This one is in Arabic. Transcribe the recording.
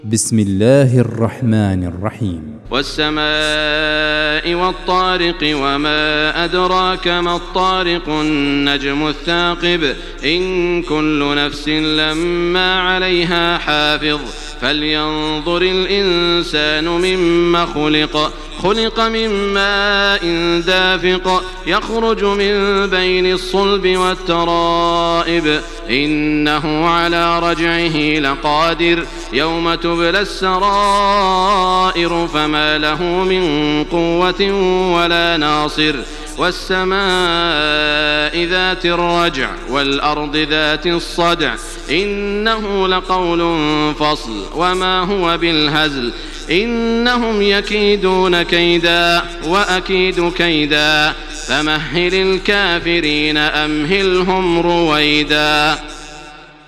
بسم الله الرحمن الرحيم والسماء والطارق وما أدراك ما الطارق النجم الثاقب إن كل نفس لما عليها حافظ فلينظر الإنسان مما خلق من ماء دافق يخرج من بين الصلب والترائب إنه على رجعه لقادر يوم تبلى السرائر فما له من قوة ولا ناصر والسماء ذات الرجع والأرض ذات الصدع إنه لقول فصل وما هو بالهزل إنهم يكيدون كيدا وأكيد كيدا فمهل الكافرين أمهلهم رويدا.